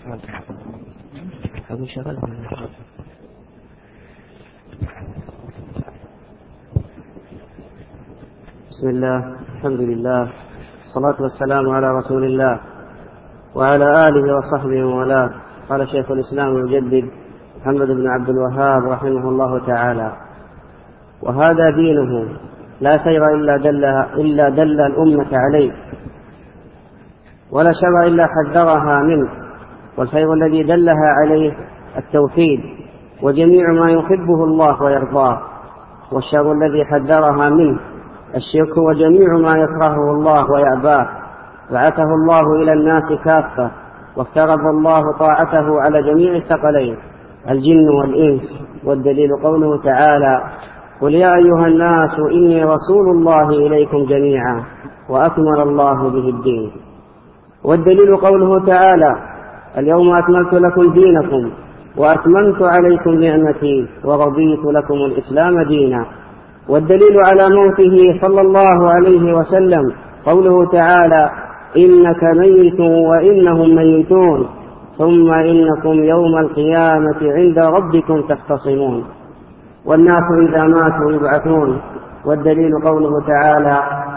بسم الله، الحمد لله، الصلاة والسلام على رسول الله وعلى آله وصحبه وموالاه. قال شيخ الإسلام المجدد محمد بن عبد الوهاب رحمه الله تعالى: وهذا دينه لا خير إلا دل الأمة عليه، ولا شر إلا حذرها منه، والخير الذي دلها عليه التوحيد وجميع ما يحبه الله ويرضاه، والشر الذي حذرها منه الشرك وجميع ما يكرهه الله ويأباه. بعثه الله إلى الناس كافة، وافترض الله طاعته على جميع الثقلين الجن والإنس، والدليل قوله تعالى: قل يا أيها الناس إني رسول الله إليكم جميعا وأكمل الله به الدين. والدليل قوله تعالى: اليوم أكملت لكم دينكم وأتممت عليكم نعمتي ورضيت لكم الإسلام دينا. والدليل على موته صلى الله عليه وسلم قوله تعالى: إنك ميت وإنهم ميتون ثم إنكم يوم القيامة عند ربكم تختصمون. والناس إذا ماتوا يبعثون. والدليل قوله تعالى: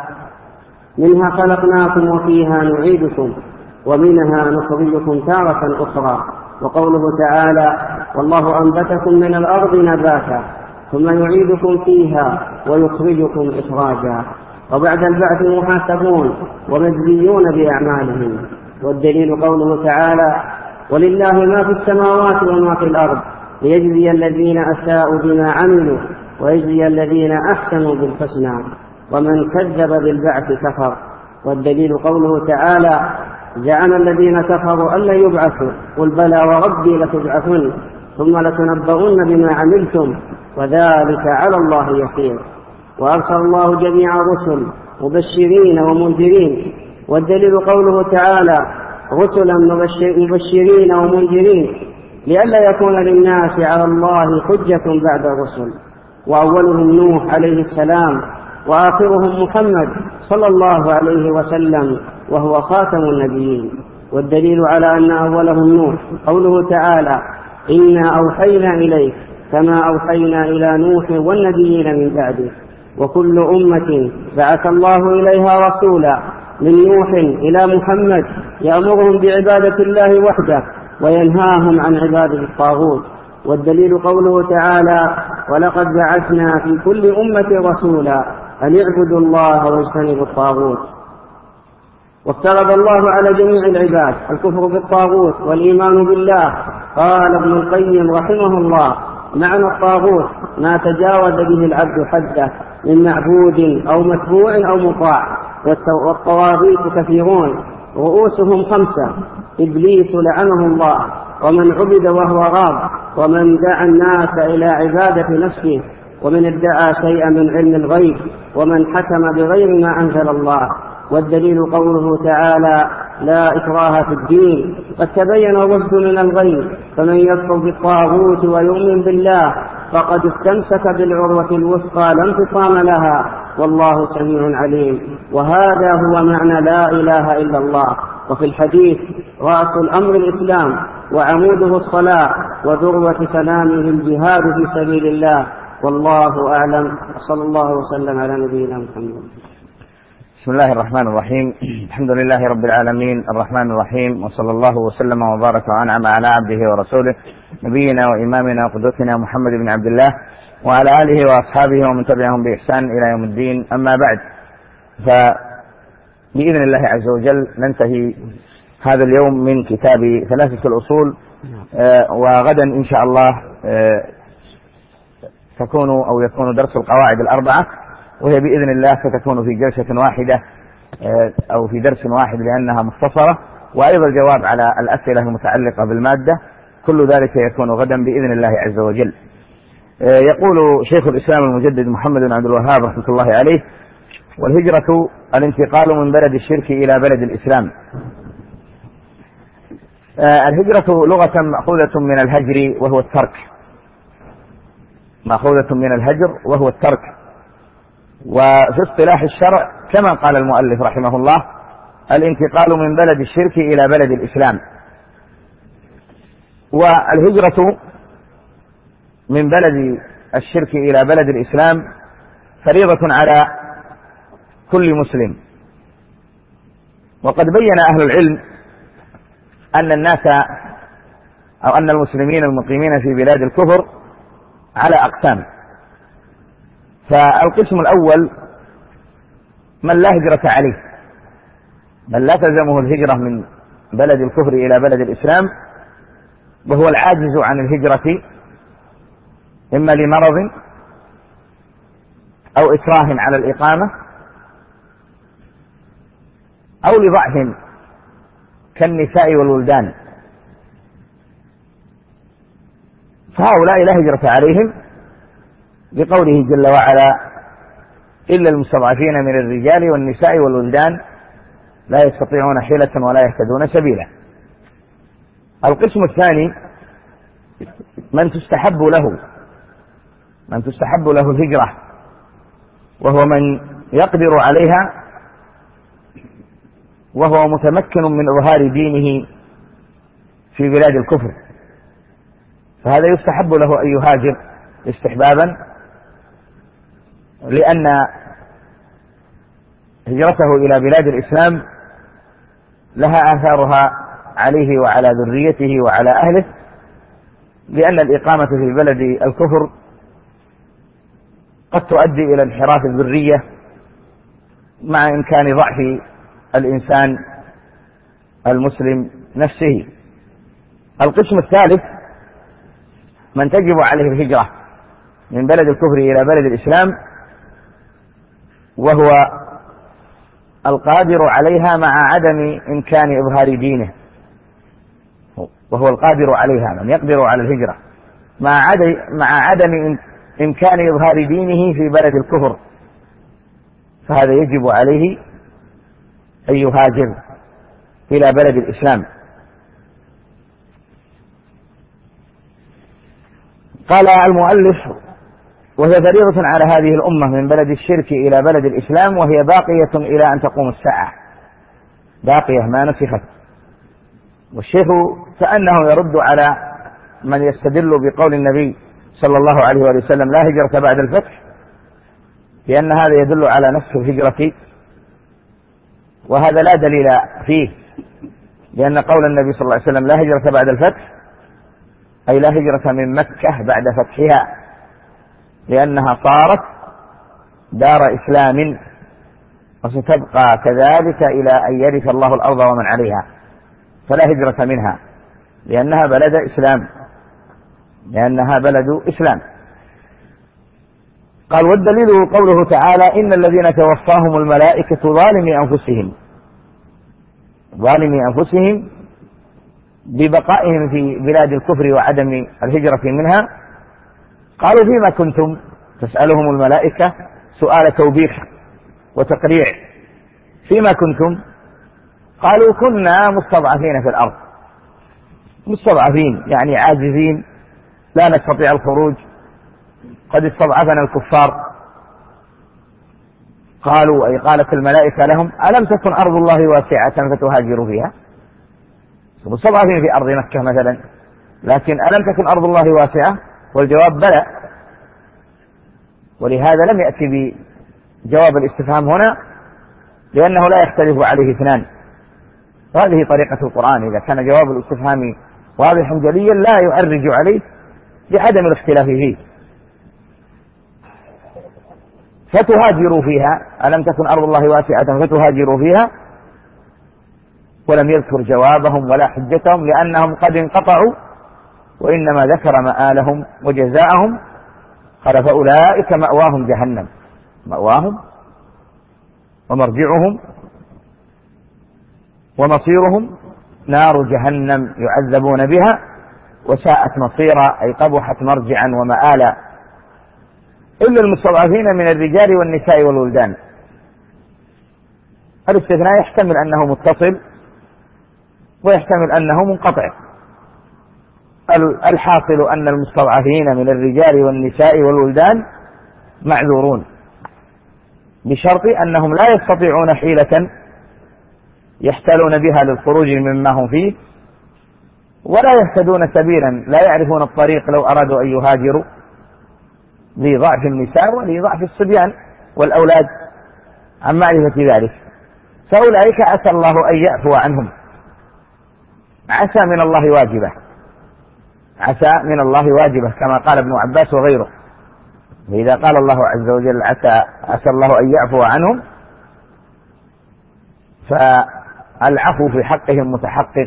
منها خلقناكم وفيها نعيدكم ومنها نخرجكم تارة أخرى. وقوله تعالى: والله أنبتكم من الأرض نباتا ثم يعيدكم فيها ويخرجكم إخراجا. وبعد البعث محاسبون ومجزيون بأعمالهم. والدليل قوله تعالى: ولله ما في السماوات وما في الأرض ليجزي الذين أساءوا بما عملوا ويجزي الذين أحسنوا بالحسنى ومن كذب بالبعث كفر. والدليل قوله تعالى: زعم الذين كفروا أن لن يبعثوا قل بلى وربي لتبعثن ثم لتنبؤن بما عملتم وذلك على الله يسير. وأرسل الله جميع الرسل مبشرين ومنذرين. والدليل قوله تعالى: رسلا مبشرين ومنذرين لئلا يكون للناس على الله حجة بعد الرسل. وأولهم نوح عليه السلام وآخرهم محمد صلى الله عليه وسلم وهو خاتم النبيين. والدليل على أن أولهم نوح قوله تعالى: إنا أوحينا إليك كما أوحينا إلى نوح والنبيين من بعده. وكل أمة بعث الله إليها رسولا من نوح إلى محمد يأمرهم بعبادة الله وحده وينهاهم عن عبادة الطاغوت. والدليل قوله تعالى: ولقد بعثنا في كل أمة رسولا أن اعبدوا الله واجتنبوا الطاغوت. وافترض الله على جميع العباد الكفر بالطاغوت والإيمان بالله. قال ابن القيم رحمه الله: معنى الطاغوت ما تجاوز به العبد حده من معبود أو متبوع أو مطاع. والطواغيت كثيرون رؤوسهم 5: إبليس لعنه الله، ومن عبد وهو راض، ومن دعا الناس إلى عبادة نفسه، ومن ادعى شيئا من علم الغيب، ومن حكم بغير ما أنزل الله. والدليل قوله تعالى: لا إكراه في الدين قد تبين الرشد من الغي، فمن يكفر بالطاغوت ويؤمن بالله فقد استمسك بالعروة الوثقى لا انفصام لها والله سميع عليم. وهذا هو معنى لا إله إلا الله. وفي الحديث: رأس الأمر الإسلام وعموده الصلاة وذروة سلامه الجهاد في سبيل الله. والله أعلم. صلى الله وسلم على نبينا محمد. بسم الله الرحمن الرحيم. الحمد لله رب العالمين الرحمن الرحيم، وصلى الله وسلم وبارك وأنعم على عبده ورسوله نبينا وإمامنا وقدوتنا محمد بن عبد الله وعلى آله وأصحابه ومن تبعهم بإحسان إلى يوم الدين. أما بعد، فبإذن الله عز وجل ننتهي هذا اليوم من كتاب ثلاثة الأصول، وغدا إن شاء الله يكون درس القواعد الأربعة، وهي بإذن الله ستكون في جلسة واحدة أو في درس واحد لأنها مختصرة، وأيضا الجواب على الأسئلة المتعلقة بالمادة. كل ذلك يكون غدا بإذن الله عز وجل. يقول شيخ الإسلام المجدد محمد بن عبد الوهاب رحمة الله عليه: والهجرة الانتقال من بلد الشرك إلى بلد الإسلام. الهجرة لغة مأخوذة من الهجر وهو الترك، مأخوذة من الهجر وهو الترك. وفي اصطلاح الشرع كما قال المؤلف رحمه الله: الانتقال من بلد الشرك إلى بلد الإسلام. والهجرة من بلد الشرك إلى بلد الإسلام فريضة على كل مسلم. وقد بين أهل العلم أن الناس أو أن المسلمين المقيمين في بلاد الكفر على أقسام. فالقسم الأول من لا هجرة عليه، من لا تلزمه الهجرة من بلد الكفر إلى بلد الإسلام، وهو العاجز عن الهجرة إما لمرض أو إكراه على الإقامة أو لضعف كالنساء والولدان، فهؤلاء لا هجرة عليهم بقوله جل وعلا إلا المستضعفين من الرجال والنساء والولدان لا يستطيعون حيلة ولا يهتدون سبيلا. القسم الثاني من تستحب له الهجرة، وهو من يقدر عليها وهو متمكن من إظهار دينه في بلاد الكفر، فهذا يستحب له أن يهاجر استحبابا، لأن هجرته إلى بلاد الإسلام لها آثارها عليه وعلى ذريته وعلى أهله، لأن الإقامة في بلد الكفر قد تؤدي إلى انحراف الذرية مع إمكان ضعف الإنسان المسلم نفسه. القسم الثالث من تجب عليه الهجرة من بلد الكفر إلى بلد الإسلام، وهو القادر عليها مع عدم إمكان إظهار دينه، وهو القادر عليها من يقدر على الهجرة مع عدم إمكان إظهار دينه في بلد الكفر، فهذا يجب عليه أن يهاجر إلى بلد الإسلام. قال المؤلف وهي فريضة على هذه الأمة من بلد الشرك إلى بلد الإسلام، وهي باقية إلى أن تقوم الساعة، باقية ما نسخت. والشيخ كأنه يرد على من يستدل بقول النبي صلى الله عليه وسلم لا هجرة بعد الفتح، لأن هذا يدل على نسخ الهجرة، وهذا لا دليل فيه، لأن قول النبي صلى الله عليه وسلم لا هجرة بعد الفتح أي لا هجرة من مكة بعد فتحها، لأنها صارت دار إسلام وستبقى كذلك إلى أن يرث الله الأرض ومن عليها، فلا هجرة منها لأنها بلد إسلام. قال والدليل قوله تعالى إن الذين توفاهم الملائكة ظالمي أنفسهم ببقائهم في بلاد الكفر وعدم الهجرة منها. قالوا فيما كنتم تسألهم الملائكة سؤال توبيخ وتقريع، فيما كنتم؟ قالوا كنا مستضعفين في الأرض، مستضعفين يعني عاجزين لا نستطيع الخروج، قد استضعفنا الكفار. قالوا أي قالت الملائكة لهم ألم تكن أرض الله واسعة فتهاجروا فيها؟ مستضعفين في أرض مكة مثلا، لكن ألم تكن أرض الله واسعة؟ والجواب بلى، ولهذا لم يأتي بجواب الاستفهام هنا، لأنه لا يختلف عليه اثنان، وهذه طريقة القرآن، إذا كان جواب الاستفهام واضحا جليا لا يعرج عليه لعدم الاختلاف فيه. فتهاجروا فيها، ألم تكن أرض الله واسعة فتهاجروا فيها، ولم يذكر جوابهم ولا حجتهم لأنهم قد انقطعوا، وإنما ذكر مآلهم وجزاءهم. قال فأولئك مأواهم جهنم، مأواهم ومرجعهم ومصيرهم نار جهنم يعذبون بها وساءت مصيرا، أي قبحت مرجعا ومآلا، إلا المستضعفين من الرجال والنساء والولدان. الاستثناء يحتمل أنه متصل ويحتمل أنه منقطع. الحاصل أن المستضعفين من الرجال والنساء والولدان معذورون، بشرط أنهم لا يستطيعون حيلة يحتالون بها للخروج مما هم فيه، ولا يهتدون سبيلا، لا يعرفون الطريق لو أرادوا أن يهاجروا، لضعف النساء ولضعف الصبيان والأولاد عن معرفة ذلك. فأولئك عسى الله أن يعفو عنهم. عسى من الله واجبة، عسى من الله واجبة كما قال ابن عباس وغيره. وإذا قال الله عز وجل عسى الله أن يعفو عنهم، فالعفو في حقهم متحقق،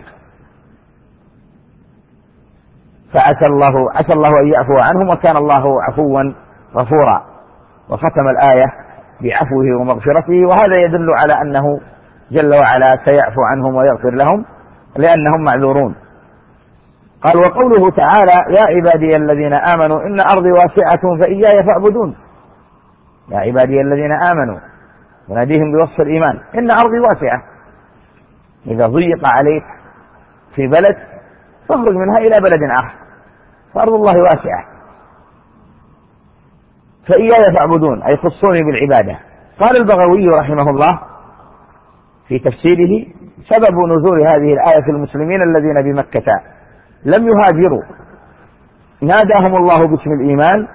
عسى الله أن يعفو عنهم، وكان الله عفوا غفورا. وختم الآية بعفوه ومغفرته، وهذا يدل على أنه جل وعلا سيعفو عنهم ويغفر لهم لأنهم معذورون. قال: وقوله تعالى: يا عبادي الذين آمنوا إن أرضي واسعة فإياي فاعبدون. يا عبادي الذين آمنوا، يناديهم بوصف الإيمان. إن أرضي واسعة، إذا ضيق عليك في بلد فاخرج منها إلى بلد آخر، فأرض الله واسعة. فإياي فاعبدون أي خصوني بالعبادة. قال البغوي رحمه الله في تفسيره: سبب نزول هذه الآية في المسلمين الذين بمكة لم يهاجروا، ناداهم الله باسم الإيمان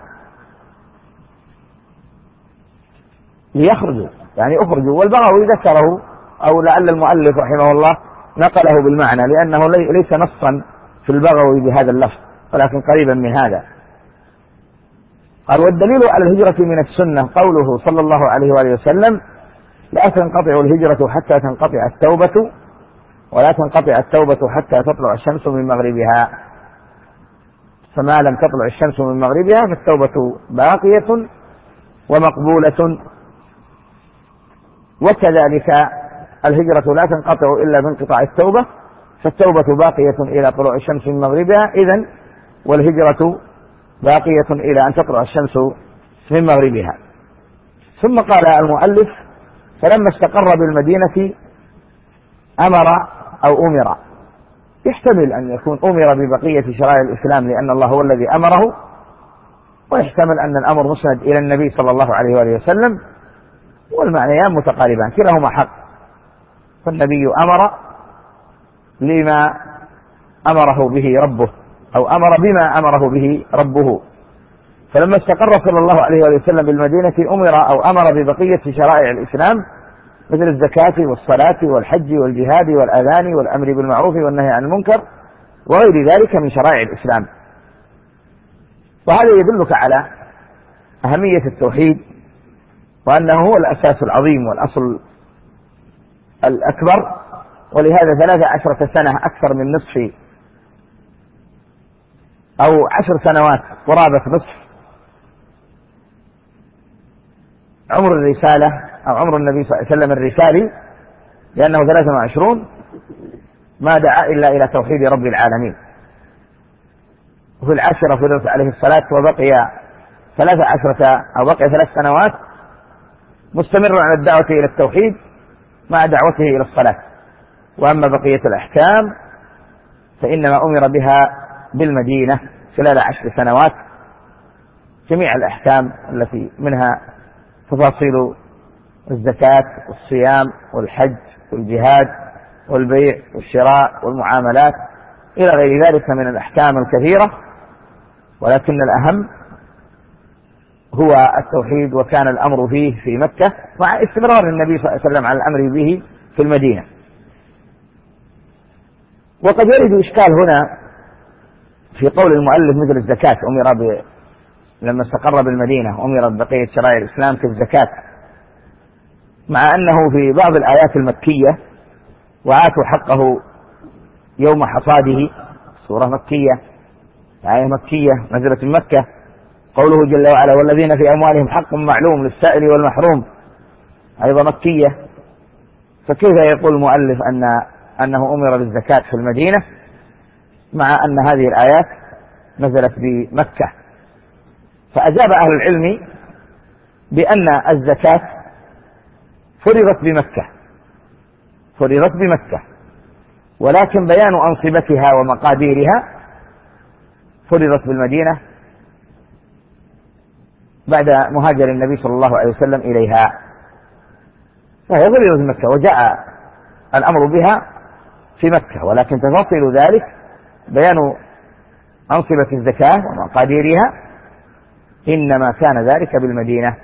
ليخرجوا، يعني اخرجوا. والبغوي ذكره، أو لعل المؤلف رحمه الله نقله بالمعنى، لأنه ليس نصا في البغوي بهذا اللفظ، ولكن قريبا من هذا. قال: والدليل على الهجرة من السنة قوله صلى الله عليه وآله وسلم: لا تنقطع الهجرة حتى تنقطع التوبة، ولا تنقطع التوبة حتى تطلع الشمس من مغربها. فما لم تطلع الشمس من مغربها فالتوبة باقية ومقبولة. وكذلك الهجرة لا تنقطع إلا بانقطاع التوبة، فالتوبة باقية إلى طلوع الشمس من مغربها، إذن والهجرة باقية إلى أن تطلع الشمس من مغربها. ثم قال المؤلف: فلما استقر بالمدينة أمر أو أمر. يحتمل أن يكون أمر ببقية شرائع الإسلام لأن الله هو الذي أمره، ويحتمل أن الأمر مسند إلى النبي صلى الله عليه وآله وسلم، والمعنيان متقاربان، كلاهما حق. فالنبي أمر لما أمره به ربه، أو أمر بما أمره به ربه. فلما استقر صلى الله عليه وآله وسلم بالمدينة أمر أو أمر ببقية شرائع الإسلام مثل الزكاة والصلاة والحج والجهاد والأذان والأمر بالمعروف والنهي عن المنكر وغير ذلك من شرائع الإسلام. وهذا يدلك على أهمية التوحيد، وأنه هو الأساس العظيم والأصل الأكبر. ولهذا 13 سنة، أكثر من نصف أو 10 سنوات قرابة نصف عمر الرسالة أو عمر النبي صلى الله عليه وسلم الرسالي، لأنه 23، ما دعا إلا إلى توحيد رب العالمين. وفي 10 فرضت عليه الصلاة، وبقي 13 أو بقي 3 سنوات مستمر على الدعوة إلى التوحيد مع دعوته إلى الصلاة. وأما بقية الأحكام فإنما أمر بها بالمدينة خلال 10 سنوات، جميع الأحكام التي منها تفاصيل الزكاة والصيام والحج والجهاد والبيع والشراء والمعاملات إلى غير ذلك من الأحكام الكثيرة. ولكن الأهم هو التوحيد، وكان الأمر فيه في مكة مع استمرار النبي صلى الله عليه وسلم على الأمر به في المدينة. وقد يرد إشكال هنا في قول المؤلف مثل الزكاة، لما استقر بالمدينة أمر ببقية شرائع الإسلام في الزكاة، مع أنه في بعض الآيات المكية: وآتوا حقه يوم حصاده، سورة مكية، آية مكية نزلت من مكة. قوله جل وعلا: والذين في أموالهم حق معلوم للسائل والمحروم، أيضا مكية. فكيف يقول المؤلف أنه أمر بالزكاة في المدينة مع أن هذه الآيات نزلت بمكة؟ فأجاب أهل العلم بأن الزكاة فرضت بمكة، ولكن بيان أنصبتها ومقاديرها فرضت بالمدينة بعد مهاجر النبي صلى الله عليه وسلم إليها، فهي فرضت بمكة وجاء الأمر بها في مكة، ولكن تفاصيل ذلك بيان أنصبة الزكاة ومقاديرها إنما كان ذلك بالمدينة.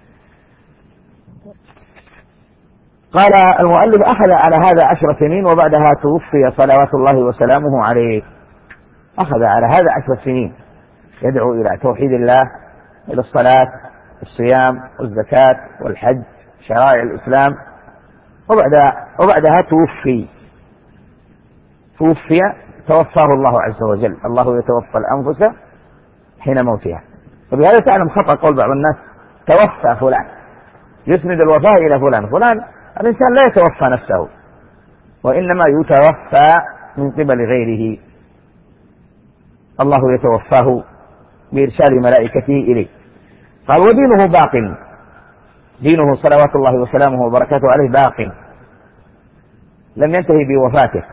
قال المؤلف: أخذ على هذا 10 سنين وبعدها توفي صلوات الله وسلامه عليه. أخذ على هذا 10 سنين يدعو إلى توحيد الله، إلى الصلاة الصيام والزكاة والحج، شرائع الإسلام، وبعدها توفي توفاه الله عز وجل. الله يتوفى الأنفس حين موتها. وبهذا تعلم خطأ قول بعض الناس: توفى فلان، يسند الوفاة إلى فلان. الإنسان لا يتوفى نفسه، وإنما يتوفى من قبل غيره. الله يتوفاه بإرسال ملائكته إليه. قال: ودينه باق، دينه صلوات الله وسلامه وبركاته عليه باق، لم ينتهي بوفاته،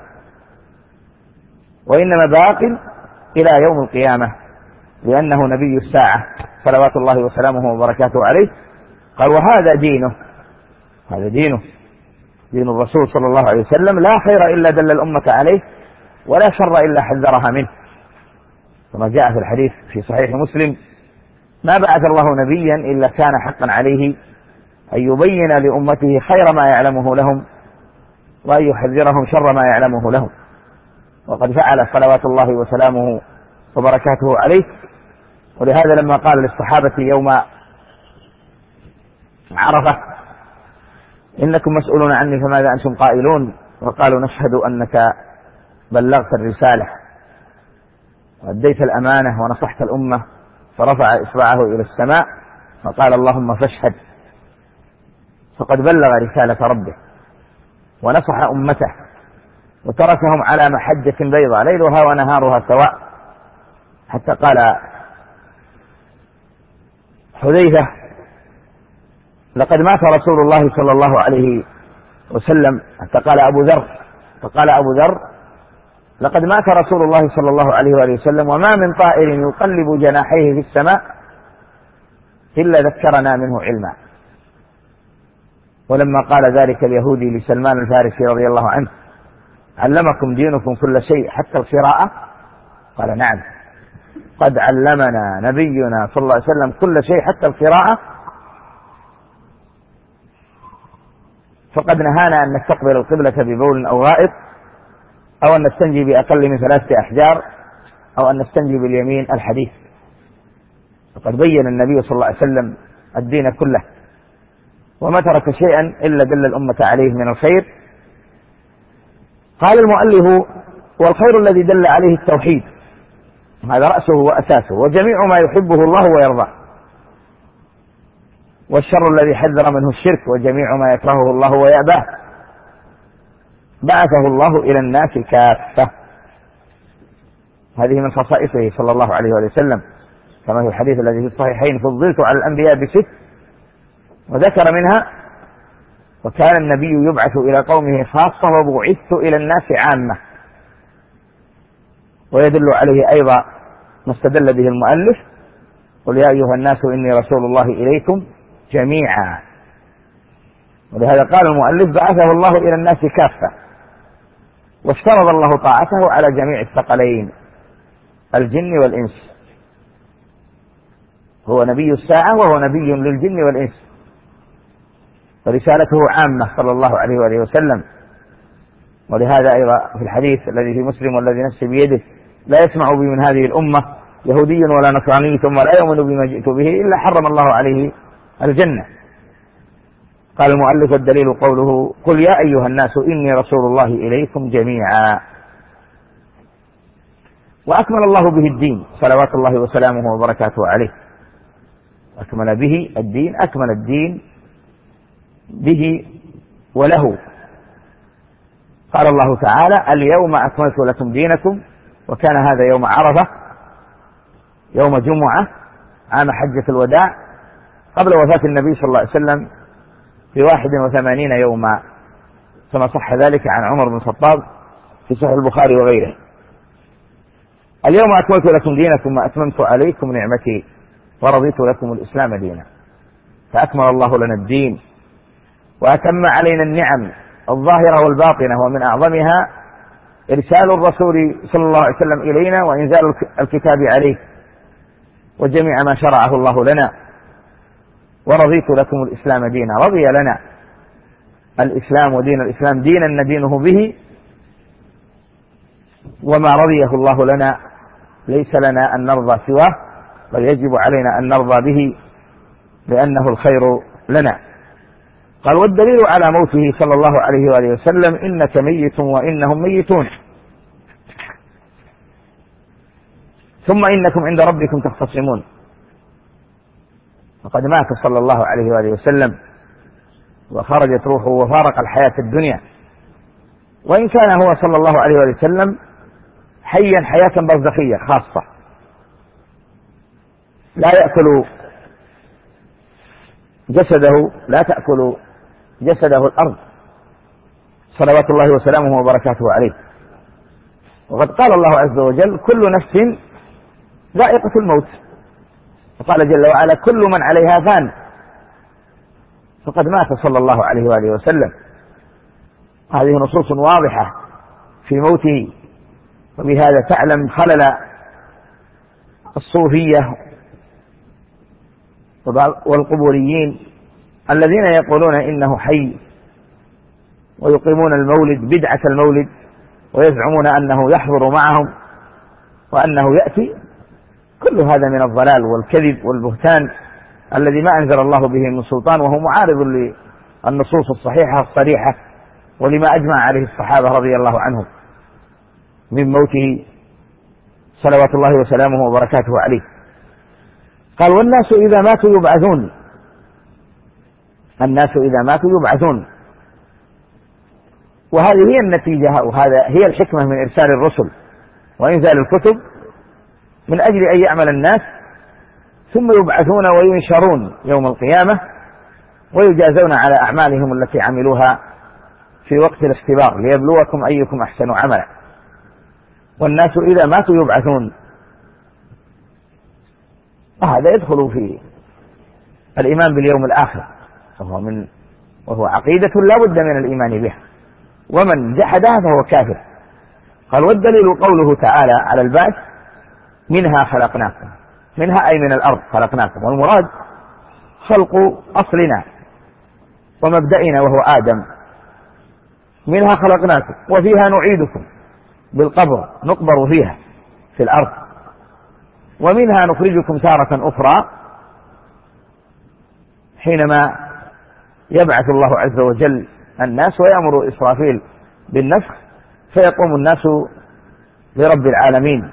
وإنما باق إلى يوم القيامة، لأنه نبي الساعة صلوات الله وسلامه وبركاته عليه. قال: وهذا دينه، هذا دينه، دين الرسول صلى الله عليه وسلم، لا خير إلا دل الأمة عليه، ولا شر إلا حذرها منه، كما جاء في الحديث في صحيح مسلم: ما بعث الله نبيا إلا كان حقا عليه أن يبين لأمته خير ما يعلمه لهم، وأن يحذرهم شر ما يعلمه لهم. وقد فعل صلوات الله وسلامه وبركاته عليه. ولهذا لما قال للصحابة يوم عرفة: إنكم مسؤولون عني فماذا أنتم قائلون؟ وقالوا: نشهد أنك بلغت الرسالة وأديت الأمانة ونصحت الأمة. فرفع إصبعه إلى السماء وقال: اللهم فاشهد، فقد بلغ رسالة ربه ونصح أمته وتركهم على محجة بيضاء ليلها ونهارها سواء. حتى قال حذيفة: لقد مات رسول الله صلى الله عليه وسلم. حتى قال أبو ذر، فقال أبو ذر: لقد مات رسول الله صلى الله عليه وآله وسلم، وما من طائر يقلب جناحيه في السماء إلا ذكرنا منه علما. ولما قال ذلك اليهودي لسلمان الفارسي رضي الله عنه: علمكم دينكم كل شيء حتى القراءة؟ قال: نعم، قد علمنا نبينا صلى الله عليه وسلم كل شيء حتى القراءة، فقد نهانا أن نستقبل القبلة ببول أو غائط، أو أن نستنجي بأقل من 3 أحجار، أو أن نستنجي باليمين. الحديث. فقد بين النبي صلى الله عليه وسلم الدين كله، وما ترك شيئا إلا دل الأمة عليه من الخير. قال المؤلف: والخير الذي دل عليه التوحيد، هذا رأسه وأساسه، وجميع ما يحبه الله ويرضاه. والشر الذي حذر منه الشرك، وجميع ما يكرهه الله ويأباه. بعثه الله إلى الناس كافة. هذه من خصائصه صلى الله عليه وسلم، كما في الحديث الذي في الصحيحين: فضلت على الأنبياء ب6، وذكر منها: وكان النبي يبعث إلى قومه خاصة وبعثت إلى الناس عامة. ويدل عليه أيضا ما استدل به المؤلف: قل يا أيها الناس إني رسول الله إليكم جميعا. ولهذا قال المؤلف: بعثه الله إلى الناس كافة، واشترط الله طاعته على جميع الثقلين الجن والإنس. هو نبي الساعة وهو نبي للجن والإنس، فرسالته عامة صلى الله عليه وآله وسلم. ولهذا أيضا في الحديث الذي في مسلم والذي نفسي بيده: لا يسمع بي من هذه الأمة يهودي ولا نصراني ثم لا يؤمن بما جئت به إلا حرم الله عليه الجنة. قال المؤلف: الدليل قوله: قل يا أيها الناس إني رسول الله إليكم جميعا. وأكمل الله به الدين صلوات الله وسلامه وبركاته عليه. أكمل به الدين، أكمل الدين به وله. قال الله تعالى: اليوم أكملت لكم دينكم. وكان هذا يوم عرفة، يوم جمعة، عام حجة الوداع، قبل وفاة النبي صلى الله عليه وسلم في 81 يوما، كما صح ذلك عن عمر بن الخطاب في صحيح البخاري وغيره. اليوم أكملت لكم دينكم وأتممت عليكم نعمتي ورضيت لكم الإسلام دينا. فأكمل الله لنا الدين وأتم علينا النعم الظاهرة والباطنة، ومن أعظمها إرسال الرسول صلى الله عليه وسلم إلينا وإنزال الكتاب عليه وجميع ما شرعه الله لنا. ورضيت لكم الإسلام دينا، رضي لنا الإسلام ودين الإسلام دينا ندينه به، وما رضيه الله لنا ليس لنا أن نرضى سواه، بل يجب علينا أن نرضى به لأنه الخير لنا. قال: والدليل على موته صلى الله عليه وآله وسلم: إنك ميت وإنهم ميتون، ثم إنكم عند ربكم تختصمون. وقد مات صلى الله عليه وآله وسلم وخرجت روحه وفارق الحياة الدنيا، وإن كان هو صلى الله عليه وآله وسلم حيا حياة برزخية خاصة، لا تأكل جسده الأرض صلوات الله وسلامه وبركاته عليه. وقد قال الله عز وجل: كل نفس ذائقة الموت، وقال جل وعلا: كل من عليها فان. فقد مات صلى الله عليه وآله وسلم. هذه نصوص واضحة في موته، وبهذا تعلم خلل الصوفية والقبوريين الذين يقولون إنه حي، ويقيمون المولد بدعة المولد، ويزعمون أنه يحضر معهم وأنه يأتي. كل هذا من الضلال والكذب والبهتان الذي ما أنزل الله به من سلطان، وهو معارض للنصوص الصحيحة الصريحة ولما أجمع عليه الصحابة رضي الله عنهم من موته صلوات الله وسلامه وبركاته عليه. قال: والناس إذا ماتوا يبعثون. الناس إذا ماتوا يبعثون، وهذه هي النتيجة، وهذا هي الحكمة من إرسال الرسل وإنزال الكتب، من أجل أن يعمل الناس ثم يبعثون وينشرون يوم القيامة، ويجازون على أعمالهم التي عملوها في وقت الاختبار، ليبلوكم أيكم أحسن عملا. والناس إذا ماتوا يبعثون، وهذا يدخل في الإيمان باليوم الآخر، وهو عقيدة لا بد من الإيمان بها، ومن جحدها فهو كافر. قال: والدليل قوله تعالى على البعث: منها خلقناكم. منها أي من الأرض خلقناكم، والمراد خلق أصلنا ومبدئنا وهو آدم. منها خلقناكم وفيها نعيدكم، بالقبر نقبر فيها في الأرض، ومنها نخرجكم تارة أخرى حينما يبعث الله عز وجل الناس ويأمر إسرافيل بالنفخ، فيقوم الناس لرب العالمين.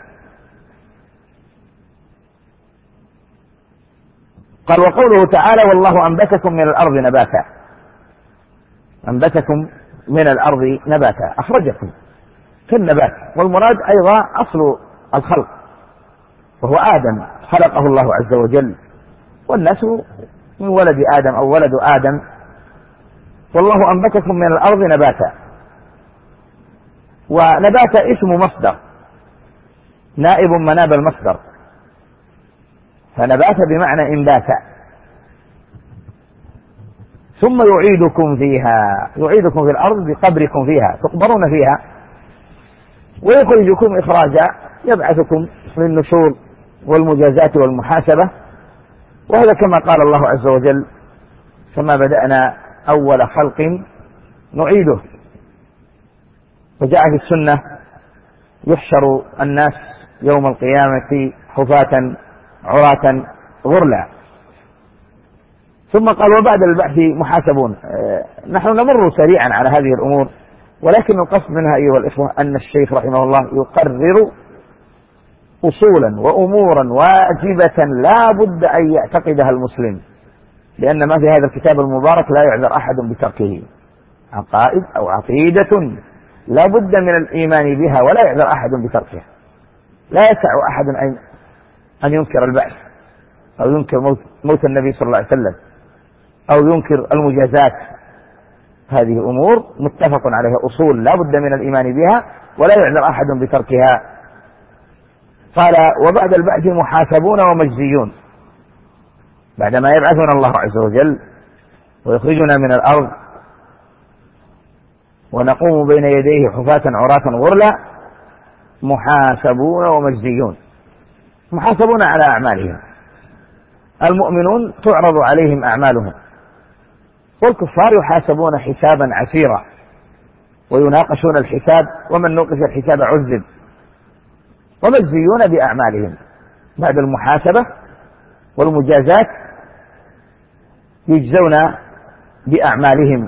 قال: وقوله تعالى: والله أنبتكم من الأرض نباتا. أنبتكم من الأرض نباتا، أخرجكم كالنبات، والمراد أيضا أصل الخلق وهو آدم، خلقه الله عز وجل، والناس من ولد آدم أو ولد آدم. والله أنبتكم من الأرض نباتا، ونبات اسم مصدر نائب مناب المصدر، فنبات بمعنى انباتا. ثم يعيدكم فيها، يعيدكم في الأرض بقبركم فيها، تقبرون فيها، ويخرجكم إخراجا، يبعثكم للنشور والمجازات والمحاسبة. وهذا كما قال الله عز وجل: كما بدأنا أول خلق نعيده. وجاء في السنة: يحشر الناس يوم القيامة حفاة عراة غرلا. ثم قال: وبعد البعث محاسبون. نحن نمر سريعا على هذه الأمور، ولكن القصد منها أيها الإخوة أن الشيخ رحمه الله يقرر أصولا وأمورا واجبة لا بد أن يعتقدها المسلم، لأن ما في هذا الكتاب المبارك لا يعذر أحد بتركه. عقائد أو عقيدة لا بد من الإيمان بها ولا يعذر أحد بتركها. لا يسع أحد أن ينكر البعث أو ينكر موت النبي صلى الله عليه وسلم أو ينكر المجازات. هذه أمور متفق عليها، أصول لا بد من الإيمان بها ولا يعذر أحد بتركها. قال: وبعد البعث محاسبون ومجزيون. بعدما يبعثنا الله عز وجل ويخرجنا من الأرض ونقوم بين يديه حفاة عراة غرلا محاسبون ومجزيون. محاسبون على أعمالهم، المؤمنون تعرض عليهم أعمالهم، والكفار يحاسبون حسابا عسيرا ويناقشون الحساب، ومن نوقش الحساب عذب. ومجزيون بأعمالهم، بعد المحاسبة والمجازات يجزون بأعمالهم.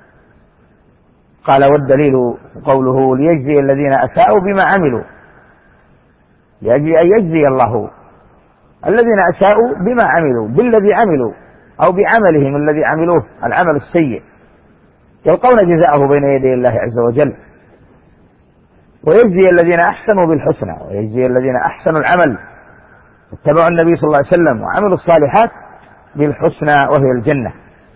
قال والدليل قوله ليجزي الذين أساءوا بما عملوا، لأجل أن يجزي الله الذين أساءوا بما عملوا، بالذي عملوا أو بعملهم الذي عملوه، العمل السيء، يلقون جزاءه بين يدي الله عز وجل. ويجزي الذين أحسنوا بالحسنى، ويجزي الذين أحسنوا العمل اتبعوا النبي صلى الله عليه وسلم وعملوا الصالحات بالحسنى وهي الجنة.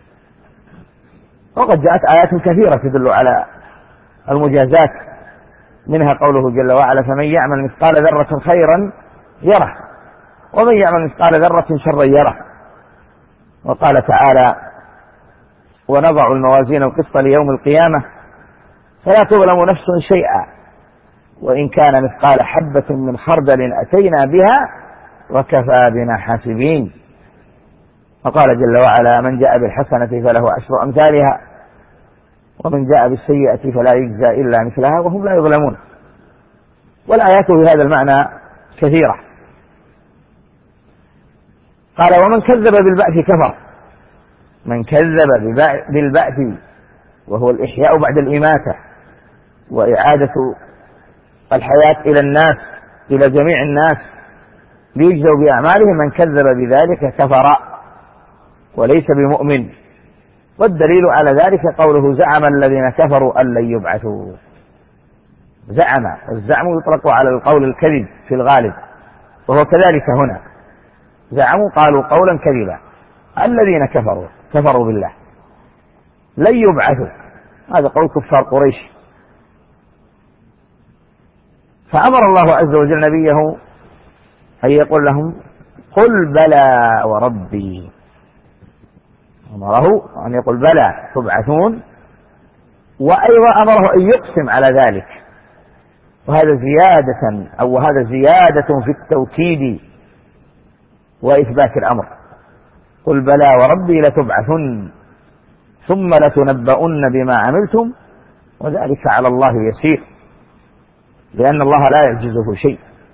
وقد جاءت آيات كثيرة تدل على المجازات، منها قوله جل وعلا فمن يعمل مثقال ذرة خيرا يره ومن يعمل مثقال ذرة شرا يره. وقال تعالى ونضع الموازين القسط ليوم القيامة فلا تظلم نفس شيئا وإن كان مثقال حبة من خردل أتينا بها وكفى بنا حاسبين. وقال جل وعلا من جاء بالحسنة فله 10 أمثالها ومن جاء بالسيئة فلا يجزى إلا مثلها وهم لا يظلمون. والآيات في هذا المعنى كثيرة. قال ومن كذب بالبعث كفر. من كذب بالبعث وهو الإحياء بعد الإماتة وإعادة الحياة إلى الناس، إلى جميع الناس ليجزوا بأعمالهم، من كذب بذلك كفر وليس بمؤمن. والدليل على ذلك قوله زعم الذين كفروا أن لن يبعثوا. زعم، الزعم يطلق على القول الكذب في الغالب، وهو كذلك هنا، زعموا قالوا قولا كذبا. الذين كفروا بالله لن يبعثوا، هذا قول كفار قريش. فأمر الله عز وجل نبيه أن يقول لهم قل بلى وربي، أمره أن يقول بلى تبعثون، وأيضا أمره أن يقسم على ذلك، وهذا زيادة في التوكيد وإثبات الأمر. قل بلى وربي لتبعثن ثم لتنبؤن بما عملتم وذلك على الله يسير، لأن الله لا يعجزه شيء.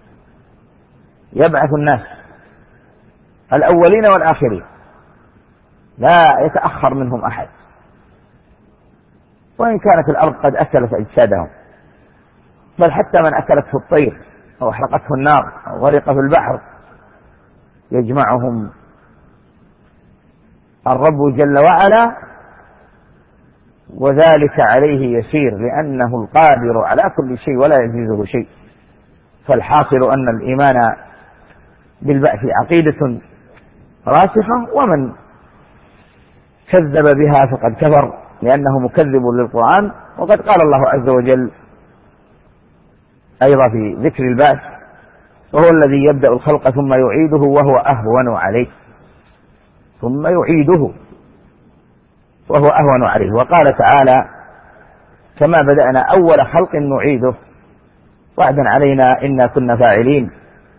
يبعث الناس الأولين والآخرين، لا يتأخر منهم أحد، وإن كانت الأرض قد أكلت أجسادهم، بل حتى من أكلته الطير أو أحرقته النار أو غرق في البحر يجمعهم الرب جل وعلا، وذلك عليه يسير لأنه القادر على كل شيء ولا يعجزه شيء. فالحاصل أن الإيمان بالبعث عقيدة راسخة، ومن كذب بها فقد كفر لأنه مكذب للقرآن. وقد قال الله عز وجل أيضا في ذكر البعث وهو الذي يبدأ الخلق ثم يعيده وهو أهون عليه، ثم يعيده وهو أهون عليه. وقال تعالى كما بدأنا أول خلق نعيده وعدا علينا إنا كنا فاعلين.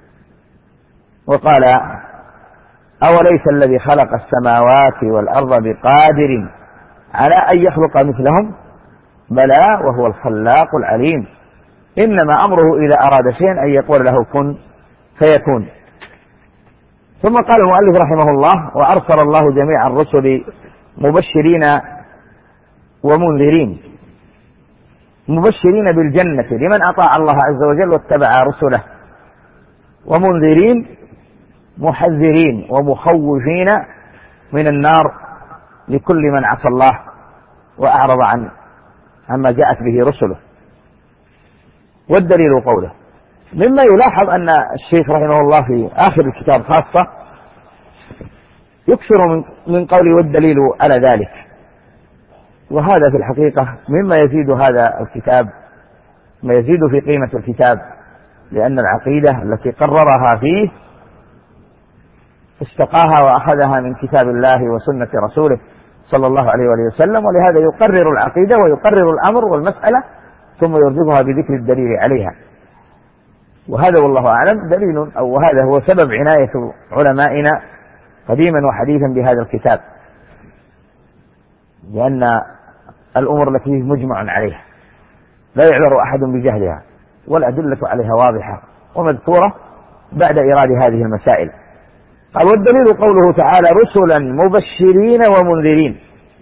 وقال أوليس الذي خلق السماوات والأرض بقادر على أن يخلق مثلهم بلى وهو الخلاق العليم إنما أمره إذا أراد شيئا أن يقول له كن فيكون. ثم قال المؤلف رحمه الله وأرسل الله جميع الرسل مبشرين ومنذرين، مبشرين بالجنة لمن أطاع الله عز وجل واتبع رسله، ومنذرين محذرين ومخوفين من النار لكل من عصى الله وأعرض عما جاءت به رسله. والدليل قوله. مما يلاحظ أن الشيخ رحمه الله في آخر الكتاب خاصة يكثر من قوله والدليل على ذلك، وهذا في الحقيقة مما يزيد هذا الكتاب، ما يزيد في قيمة الكتاب، لأن العقيدة التي قررها فيه استقاها وأخذها من كتاب الله وسنة رسوله صلى الله عليه وآله وسلم، ولهذا يقرر العقيدة ويقرر الأمر والمسألة ثم يرجبها بذكر الدليل عليها. وهذا والله أعلم دليل، أو وهذا هو سبب عناية علمائنا قديما وحديثا بهذا الكتاب، لأن الأمور التي مجمع عليها لا يعذر أحد بجهلها، والأدلة عليها واضحة ومذكورة بعد إيراد هذه المسائل. قال: والدليل قوله تعالى: رسلا مبشرين ومنذرين.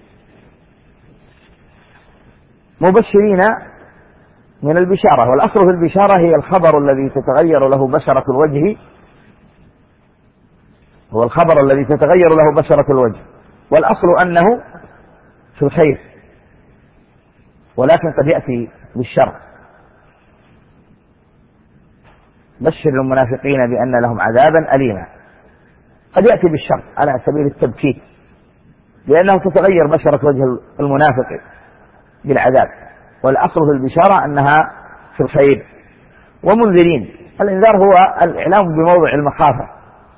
مبشرين من البشارة، والأصل في البشارة هي الخبر الذي تتغير له بشرة الوجه، هو الخبر الذي تتغير له بشرة الوجه، والأصل أنه في الخير، ولكن قد يأتي بالشر. بشر المنافقين بأن لهم عذابا أليما، قد يأتي بالشر على سبيل التبكيت، لأنه تتغير بشرة وجه المنافق بالعذاب، والأصل في البشارة أنها في الخير. ومنذرين، الإنذار هو الإعلام بموضع المخافة،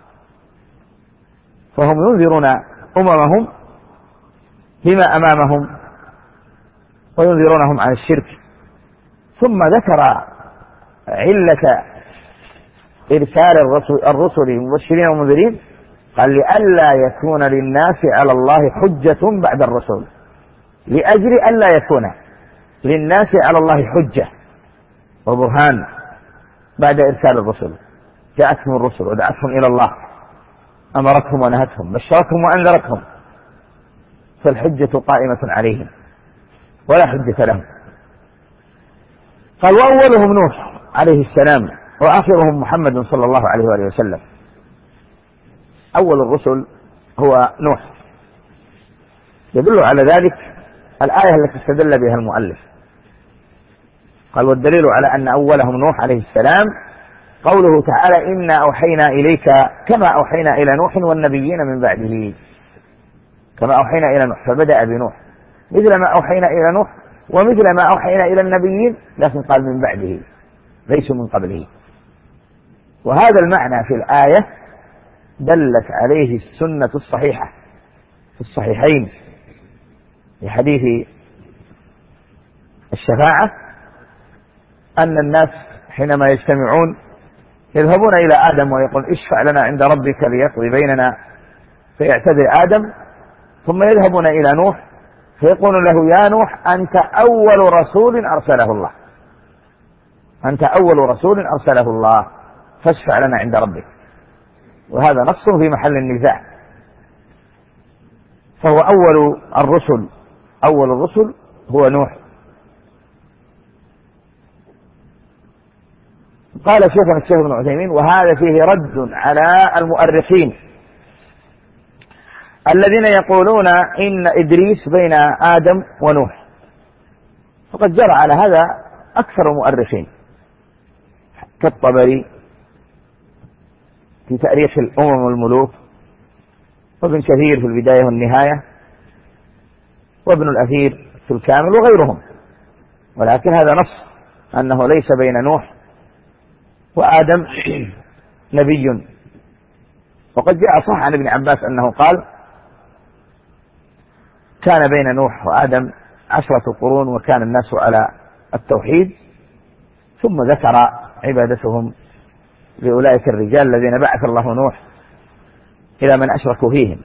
فهم ينذرون أممهم بما أمامهم وينذرونهم عن الشرك. ثم ذكر علة إرسال الرسل مبشرين ومنذرين، قال: لئلا يكون للناس على الله حجة بعد الرسول، لأجل ألا يكون للناس على الله حجة وبرهان بعد إرسال الرسل. جاءتهم الرسل ودعتهم إلى الله، أمرتهم ونهتهم، بشرتهم وأنذرتهم، فالحجة قائمة عليهم ولا حجة لهم. قال: وأولهم نوح عليه السلام، وآخرهم محمد صلى الله عليه وآله وسلم. أول الرسل هو نوح، يدل على ذلك الآية التي استدل بها المؤلف. قال: والدليل على أن أولهم نوح عليه السلام قوله تعالى: إنا أوحينا إليك كما أوحينا إلى نوح والنبيين من بعده. كما أوحينا إلى نوح، فبدأ بنوح مثل ما أوحينا إلى نوح ومثل ما أوحينا إلى النبيين، لكن قال من بعده، ليسوا من قبله. وهذا المعنى في الآية دلت عليه السنة الصحيحة في الصحيحين في حديث الشفاعة، أن الناس حينما يجتمعون يذهبون إلى آدم ويقول: اشفع لنا عند ربك ليقضي بيننا، فيعتذر آدم، ثم يذهبون إلى نوح فيقول له: يا نوح أنت أول رسول أرسله الله، أنت أول رسول أرسله الله، فاشفع لنا عند ربك. وهذا نص في محل النزاع، فهو أول الرسل، أول الرسل هو نوح. قال شيخنا الشيخ ابن عثيمين: وهذا فيه رد على المؤرخين الذين يقولون إن إدريس بين آدم ونوح، فقد جرى على هذا أكثر المؤرخين كالطبري في تاريخ الأمم والملوك، وابن كثير في البداية والنهاية، وابن الأثير في الكامل وغيرهم. ولكن هذا نص أنه ليس بين نوح وآدم نبي. وقد جاء صح عن ابن عباس أنه قال: كان بين نوح وآدم 10 قرون، وكان الناس على التوحيد، ثم ذكر عبادتهم لأولئك الرجال الذين بعث الله نوح إلى من أشركوا فيهم.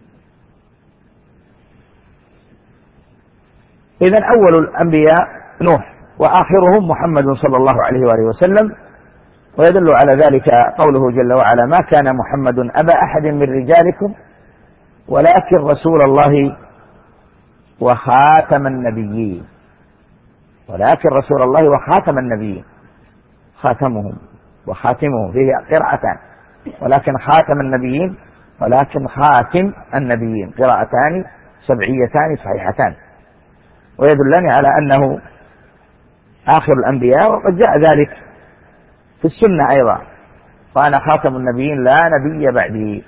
إذن أول الأنبياء نوح، وآخرهم محمد صلى الله عليه وآله وسلم. ويدل على ذلك قوله جل وعلا: ما كان محمد أبا أحد من رجالكم ولكن رسول الله وخاتم النبيين. ولكن رسول الله وخاتم النبيين، خاتمهم وخاتمهم فيه قراءتان، ولكن خاتم النبيين ولكن خاتم النبيين، قراءتان سبعيتان صحيحتان، ويدلان على أنه آخر الأنبياء. وقد جاء ذلك في السنة أيضا: وأنا خاتم النبيين لا نبي بعدي.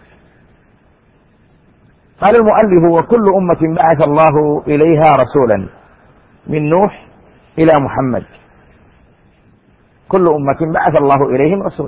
قال المؤلف: وكل أمة بعث الله إليها رسولا من نوح إلى محمد. كل أمة بعث الله إليهم رسولا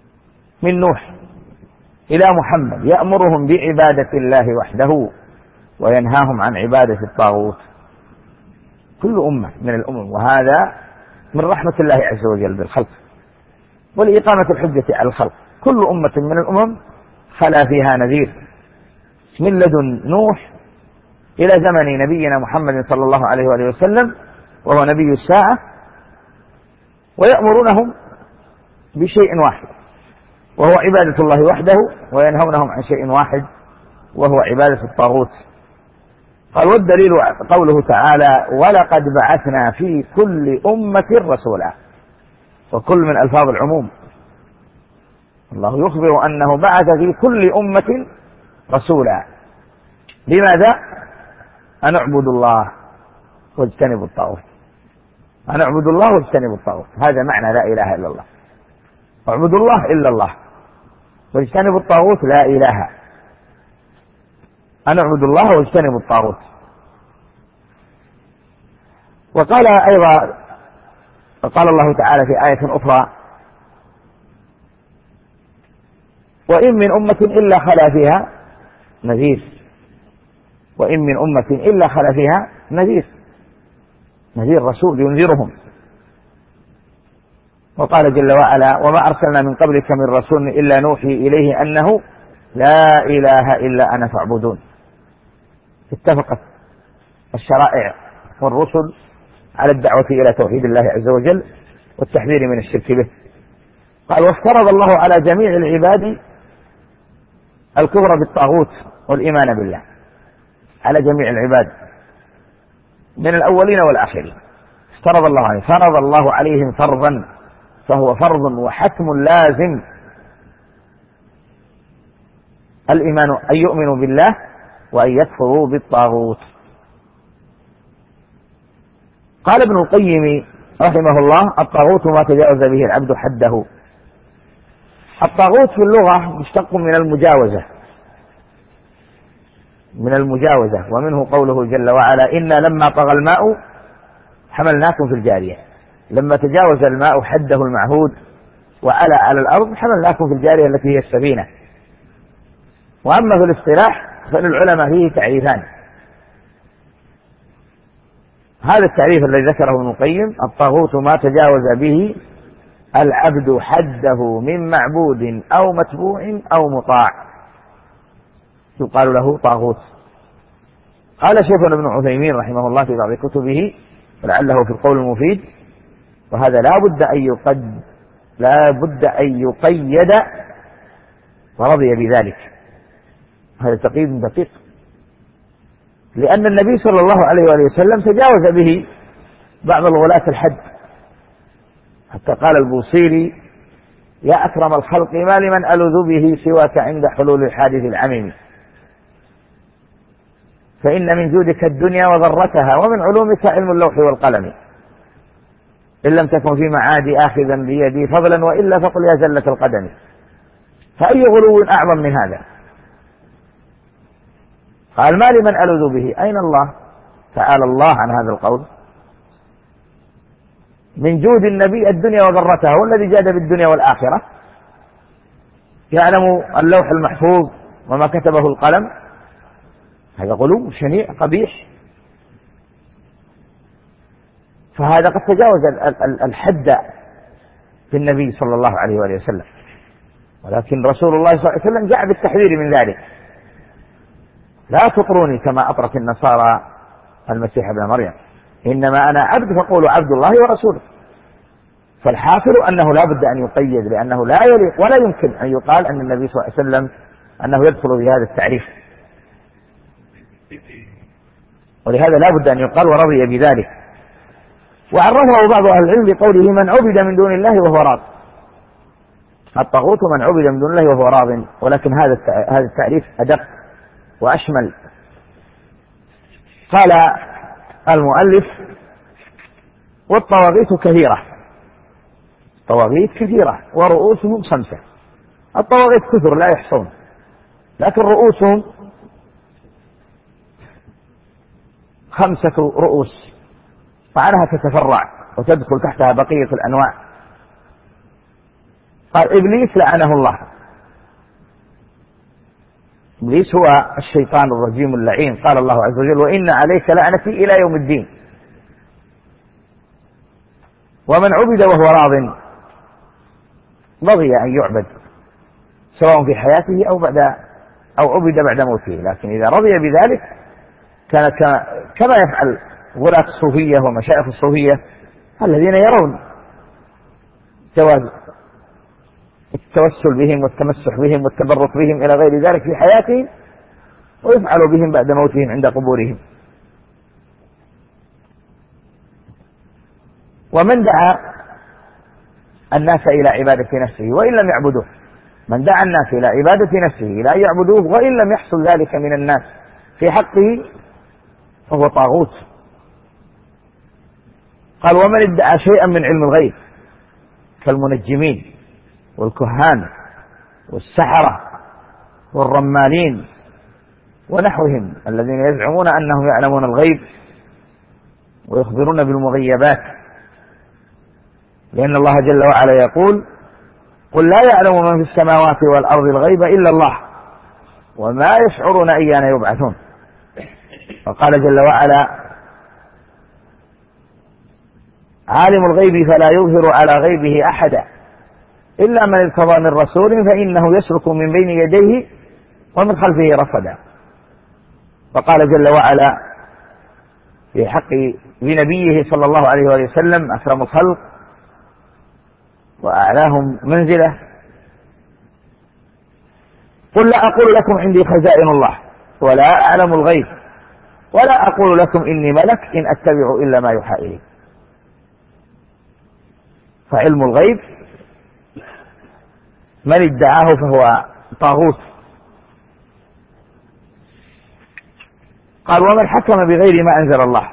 من نوح إلى محمد يأمرهم بعبادة الله وحده وينهاهم عن عبادة الطاغوت، كل أمة من الأمم، وهذا من رحمة الله عز وجل بالخلق ولإقامة الحجة على الخلق. كل أمة من الأمم خلا فيها نذير من لدن نوح إلى زمن نبينا محمد صلى الله عليه وآله وسلم وهو نبي الساعة، ويأمرونهم بشيء واحد وهو عبادة الله وحده، وينهونهم عن شيء واحد وهو عبادة الطاغوت. قال والدليل قوله تعالى ولقد بعثنا في كل أمة رسولا، وكل من ألفاظ العموم. الله يخبر أنه بعث في كل أمة رسولا. لماذا؟ أن اعبدوا الله واجتنبوا الطاغوت. أن اعبدوا الله واجتنبوا الطاغوت، هذا معنى لا إله إلا الله. اعبدوا الله إلا الله، واجتنبوا الطاغوت لا إله. أن اعبدوا الله واجتنبوا الطاغوت. وقال أيضا، قال الله تعالى في آية أخرى وإن من أمة إلا خلا فيها نذير. وإن من أمة إلا خلا فيها نذير، نذير رسول ينذرهم. وقال جل وعلا وما أرسلنا من قبلك من رسول إلا نوحي إليه أنه لا إله إلا أنا فاعبدون. اتفقت الشرائع والرسل على الدعوة إلى توحيد الله عز وجل والتحذير من الشرك به. قال وافترض الله على جميع العباد الكفر بالطاغوت والإيمان بالله، على جميع العباد من الأولين والآخرين. افترض الله عليهم، فرض الله عليهم فرضا، فهو فرض وحتم لازم الإيمان، أن يؤمنوا بالله وأن يكفروا بالطاغوت. قال ابن القيم رحمه الله الطاغوت ما تجاوز به العبد حده. الطاغوت في اللغة مشتق من المجاوزة، من المجاوزة، ومنه قوله جل وعلا إنا لما طغى الماء حملناكم في الجارية. لما تجاوز الماء حده المعهود وعلى على الأرض حملناكم في الجارية التي هي السفينة. وأما في الاصطلاح فللعلماء فيه تعريفان. هذا التعريف الذي ذكره ابن القيم الطاغوت ما تجاوز به العبد حده من معبود أو متبوع أو مطاع يقال له طاغوت. قال شيخنا ابن عثيمين رحمه الله في بعض كتبه ولعله في القول المفيد وهذا لا بد أن يقيد ورضي بذلك. هذا تقييد دقيق، لأن النبي صلى الله عليه وآله وسلم تجاوز به بعض الغلاة الحد، حتى قال البوصيري يا أكرم الخلق ما لمن ألذ به سواك عند حلول الحادث العميم، فإن من جودك الدنيا وضرتها ومن علومك علم اللوح والقلم، إن لم تكن في معادي آخذا بيدي فضلا وإلا فقل يا زلة القدم. فأي غلو أعظم من هذا؟ قال ما لمن ألذ به، أين الله؟ تعالى الله عن هذا القول. من جود النبي الدنيا وضرتها، هو الذي جاد بالدنيا والآخرة، يعلم اللوح المحفوظ وما كتبه القلم. هذا غلو شنيع قبيح، فهذا قد تجاوز الحد في النبي صلى الله عليه وآله وسلم، ولكن رسول الله صلى الله عليه وسلم جاء بالتحذير من ذلك. لا تطروني كما أطرت النصارى المسيح ابن مريم، إنما أنا عبد فقولوا عبد الله ورسوله. فالحاصل أنه لا بد أن يقيد، لأنه لا يليق ولا يمكن أن يقال أن النبي صلى الله عليه وسلم أنه يدخل في هذا التعريف، ولهذا لا بد أن يقال ورضي بذلك. وعرفه بعض أهل العلم بقوله من عبد من دون الله وهو راض. الطاغوت من عبد من دون الله وهو راض، ولكن هذا التعريف أدق وأشمل. قال المؤلف والطواغيت كثيرة، طواغيت كثيرة ورؤوسهم 5. الطواغيت كثر لا يحصون، لكن رؤوسهم 5 رؤوس، وعنها تتفرع وتدخل تحتها بقية الأنواع. قال إبليس لعنه الله، إبليس هو الشيطان الرجيم اللعين. قال الله عز وجل: وإن عليك لعنتي إلى يوم الدين. ومن عبد وهو راض رضي أن يعبد، سواء في حياته أو عبد بعد موته. لكن إذا رضي بذلك كان كما يفعل غلاة الصوفية ومشايخ الصوفية الذين يرون جواز التوسل بهم والتمسح بهم والتبرك بهم إلى غير ذلك في حياتهم، ويفعل بهم بعد موتهم عند قبورهم. ومن دعا الناس إلى عبادة نفسه وإن لم يعبدوه، من دعا الناس إلى عبادة نفسه إلى أن يعبدوه وإن لم يحصل ذلك من الناس في حقه فهو طاغوت. قال: ومن ادعى شيئا من علم الغيب كالمنجمين والكهان والسحرة والرمالين ونحوهم الذين يزعمون أنهم يعلمون الغيب ويخبرون بالمغيبات، لأن الله جل وعلا يقول: قل لا يعلم من في السماوات والأرض الغيب إلا الله وما يشعرون أيان يبعثون. وقال جل وعلا: عالم الغيب فلا يظهر على غيبه أحدا إلا من ارتضى من رسول فإنه يسلك من بين يديه ومن خلفه رصدا. وقال جل وعلا في حق بنبيه صلى الله عليه وآله وسلم أكرم الخلق وأعلاهم منزلة: قل لا أقول لكم عندي خزائن الله ولا أعلم الغيب ولا أقول لكم إني ملك إن أتبع إلا ما يوحى إلي. فعلم الغيب من ادعاه فهو طاغوت. قال: ومن حكم بغير ما أنزل الله.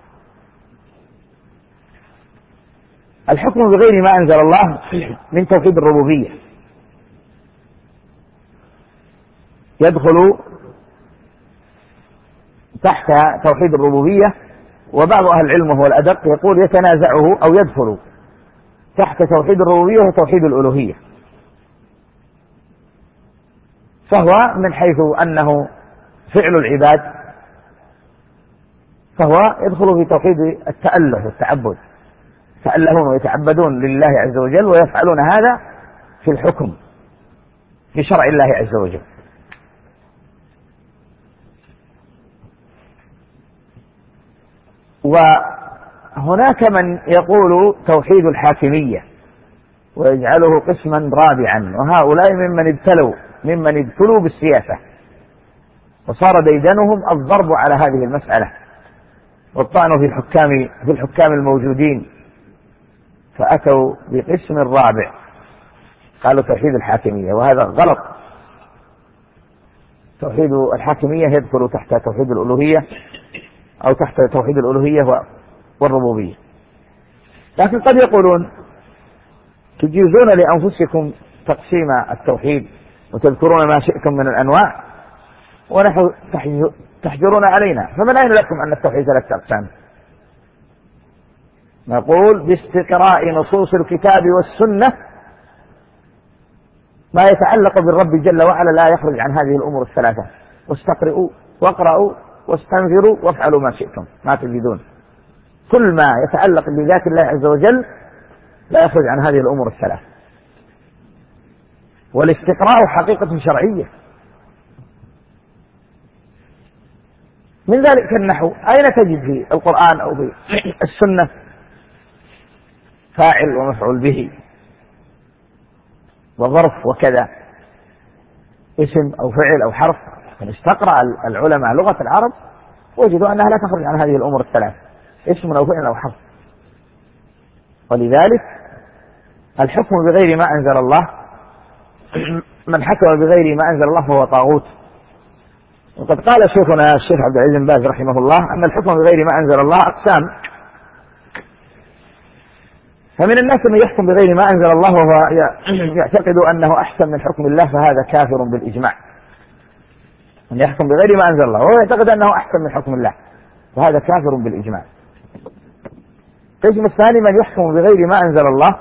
الحكم بغير ما أنزل الله من توحيد الربوبية، يدخل تحت توحيد الربوبية، وبعض أهل العلم وهو الأدق يقول يتنازعه أو يدخل تحت توحيد الربوبية وتوحيد الألوهية. فهو من حيث أنه فعل العباد فهو يدخل في توحيد التأله والتعبد، يتألهون ويتعبدون لله عز وجل ويفعلون هذا في الحكم في شرع الله عز وجل. وهناك من يقول توحيد الحاكمية ويجعله قسما رابعا، وهؤلاء ممن ابتلوا بالسياسة وصار ديدنهم الضرب على هذه المسألة والطعن في الحكام الموجودين، فأتوا بقسم رابع قالوا توحيد الحاكمية، وهذا غلط. توحيد الحاكمية يدخل تحت توحيد الألوهية أو تحت توحيد الألوهية والربوبية. لكن قد يقولون تجيزون لأنفسكم تقسيم التوحيد وتذكرون ما شئتم من الأنواع ونحن تحجرون علينا، فمن أين لكم أن التوحيد 3 أقسام؟ نقول باستقراء نصوص الكتاب والسنة ما يتعلق بالرب جل وعلا لا يخرج عن هذه الأمور الثلاثة، واستقرئوا واقرأوا واستنذروا وافعلوا ما شئتم ما تجدون. كل ما يتعلق بذات الله عز وجل لا يخرج عن هذه الأمور الثلاث. والاستقراء حقيقة شرعية، من ذلك النحو أين تجد في القرآن أو في السنة فاعل ومفعول به وظرف وكذا، اسم أو فعل أو حرف؟ لكن استقرأ العلماء لغة العرب وجدوا أنها لا تخرج عن هذه الأمور الثلاث، اسم أو فعل أو حرف. ولذلك الحكم بغير ما أنزل الله، من حكم بغير ما أنزل الله فهو طاغوت. وقد قال شيخنا الشيخ عبد العزيز بن باز رحمه الله أن الحكم بغير ما أنزل الله أقسام، فمن الناس من يحكم بغير ما أنزل الله وهو يعتقد أنه أحسن من حكم الله فهذا كافر بالإجماع. من يحكم بغير ما أنزل الله وهو يعتقد أنه أحسن من حكم الله فهذا كافر بالإجماع. القسم الثاني من يحكم بغير ما أنزل الله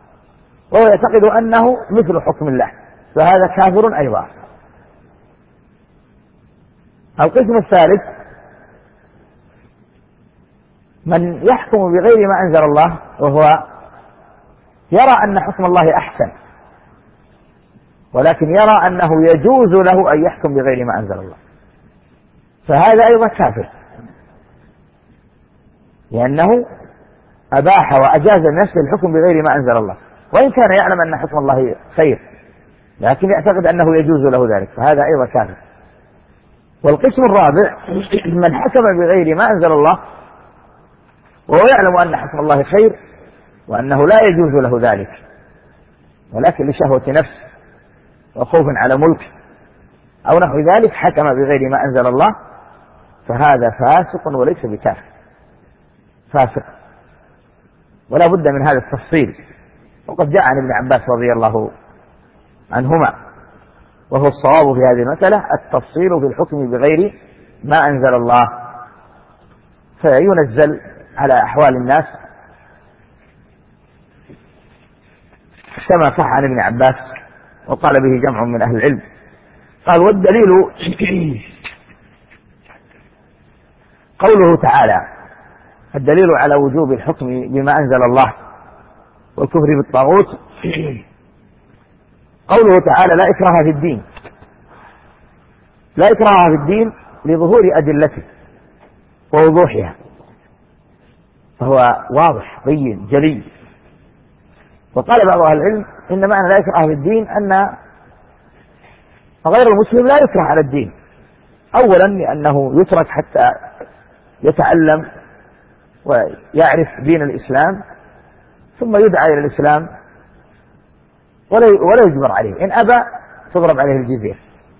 وهو يعتقد أنه مثل حكم الله فهذا كافر أيضا. القسم الثالث من يحكم بغير ما أنزل الله وهو يرى أن حكم الله أحسن، ولكن يرى أنه يجوز له أن يحكم بغير ما أنزل الله، فهذا أيضا كافر، لأنه أباح وأجاز لنفسه الحكم بغير ما أنزل الله، وإن كان يعلم أن حكم الله خير لكن يعتقد أنه يجوز له ذلك، فهذا أيضا كافر. والقسم الرابع من حكم بغير ما أنزل الله وهو يعلم أن حكم الله خير وأنه لا يجوز له ذلك، ولكن لشهوة نفس وخوف على ملك أو نحو ذلك حكم بغير ما أنزل الله، فهذا فاسق وليس بكافر، فاسق. ولا بد من هذا التفصيل، وقد جاء عن ابن عباس رضي الله عنهما، وهو الصواب في هذه المسألة التفصيل في الحكم بغير ما أنزل الله، فينزل على أحوال الناس كما صح عن ابن عباس وقال به جمع من أهل العلم. قال والدليل قوله تعالى، الدليل على وجوب الحكم بما أنزل الله والكفر بالطاغوت قوله تعالى لا إكراه في الدين، لا إكراه في الدين لظهور أدلته ووضوحها، فهو واضح بين جلي. وقال بعض أهل العلم إن معنى لا إكراه في الدين أن غير المسلم لا يكره على الدين، أولا لأنه يترك حتى يتعلم ويعرف دين الإسلام ثم يدعى إلى الإسلام ولا يجبر عليه، إن أبى تضرب عليه الجزية،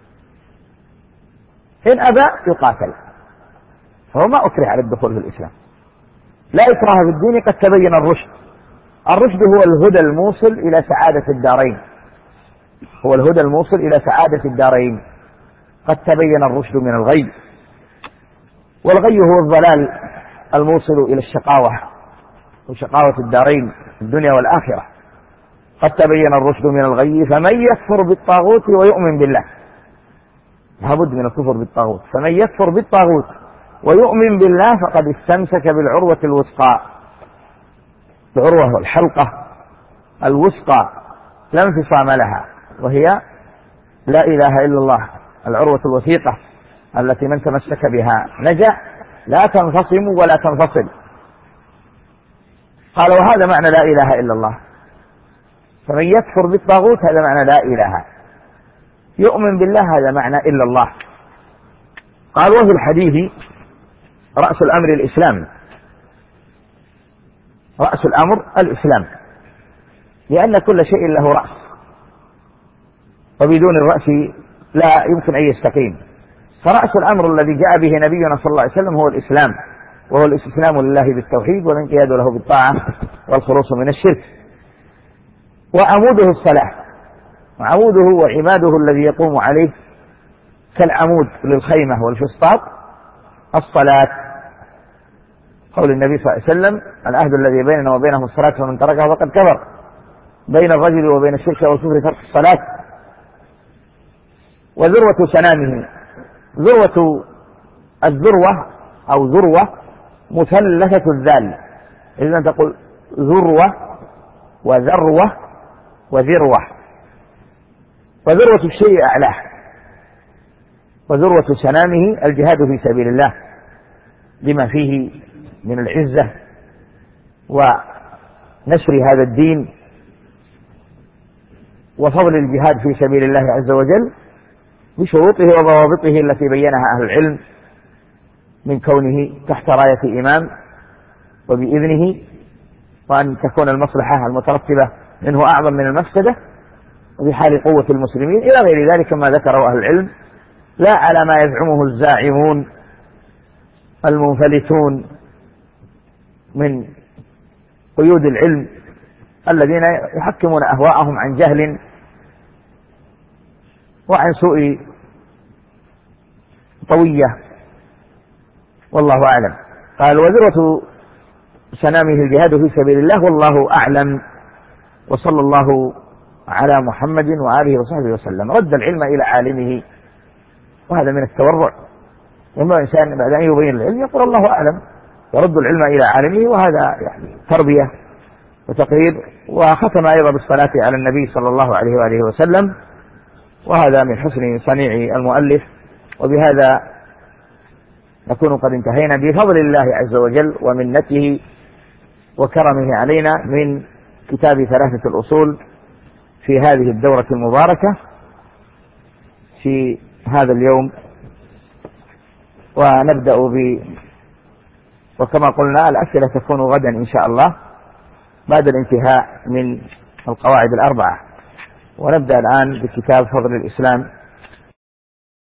إن أبى يقاتل، فهو ما أكره على الدخول في الإسلام. لا إكراه في الدين قد تبين الرشد، الرشد هو الهدى الموصل إلى سعادة الدارين، هو الهدى الموصل إلى سعادة الدارين، قد تبين الرشد من الغي، والغي هو الضلال الموصل إلى الشقاوة وشقاوة الدارين الدنيا والآخرة، قد تبين الرشد من الغي، فمن يكفر بالطاغوت ويؤمن بالله، لابد من الكفر بالطاغوت، فمن يكفر بالطاغوت ويؤمن بالله فقد استمسك بالعروة الوثقى، العروة الحلقة الوثقى لا انفصام لها، وهي لا إله إلا الله، العروة الوثيقة التي من تمسك بها نجا، لا تنفصم ولا تنفصل. قال وهذا معنى لا إله إلا الله، فمن يكفر بالطاغوت هذا معنى لا إله، يؤمن بالله هذا معنى إلا الله. قال وفي الحديث رأس الأمر الإسلام، رأس الأمر الإسلام، لأن كل شيء له رأس، وبدون الرأس لا يمكن أن يستقيم، فرأس الأمر الذي جاء به نبينا صلى الله عليه وسلم هو الإسلام، وهو الاستسلام لله بالتوحيد والانقياد له بالطاعة والخلوص من الشرك، وعموده الصلاة، وعموده وعماده الذي يقوم عليه كالعمود للخيمة والفسطاط الصلاة، قول النبي صلى الله عليه وسلم العهد الذي بيننا وبينهم الصلاة فمن تركها فقد كفر، بين الرجل وبين الشرك والكفر ترك الصلاة. وذروة سنامه، ذروة الذروة أو ذروة مثلثة الذال، إذن تقول ذروة وذروة وذروة، وذروة الشيء أعلاه، وذروة سنامه الجهاد في سبيل الله لما فيه من العزة ونشر هذا الدين وفضل الجهاد في سبيل الله عز وجل بشروطه وضوابطه التي بينها أهل العلم، من كونه تحت راية إمام وبإذنه، وأن تكون المصلحة المترتبة منه أعظم من المفسدة، وفي حال قوة المسلمين إلى غير ذلك ما ذكره أهل العلم، لا على ما يزعمه الزاعمون المنفلتون من قيود العلم الذين يحكمون أهواءهم عن جهل وعن سوء طوية، والله أعلم. قال وذروة سنامه الجهاد في سبيل الله والله أعلم، وصلى الله على محمد وآله وصحبه وسلم. رد العلم إلى عالمه، وهذا من التورع إما إنسان بعد أن يبين العلم يقول الله أعلم، يرد العلم إلى عالمه، وهذا يعني تربية وتقرير. وختم أيضا بالصلاة على النبي صلى الله عليه وآله وسلم، وهذا من حسن صنيع المؤلف. وبهذا نكون قد انتهينا بفضل الله عز وجل ومنته وكرمه علينا من كتاب ثلاثة الأصول في هذه الدورة المباركة في هذا اليوم. ونبدأ وكما قلنا الأسئلة تكون غدا إن شاء الله بعد الانتهاء من القواعد الأربعة. ونبدأ الآن بكتاب فضل الإسلام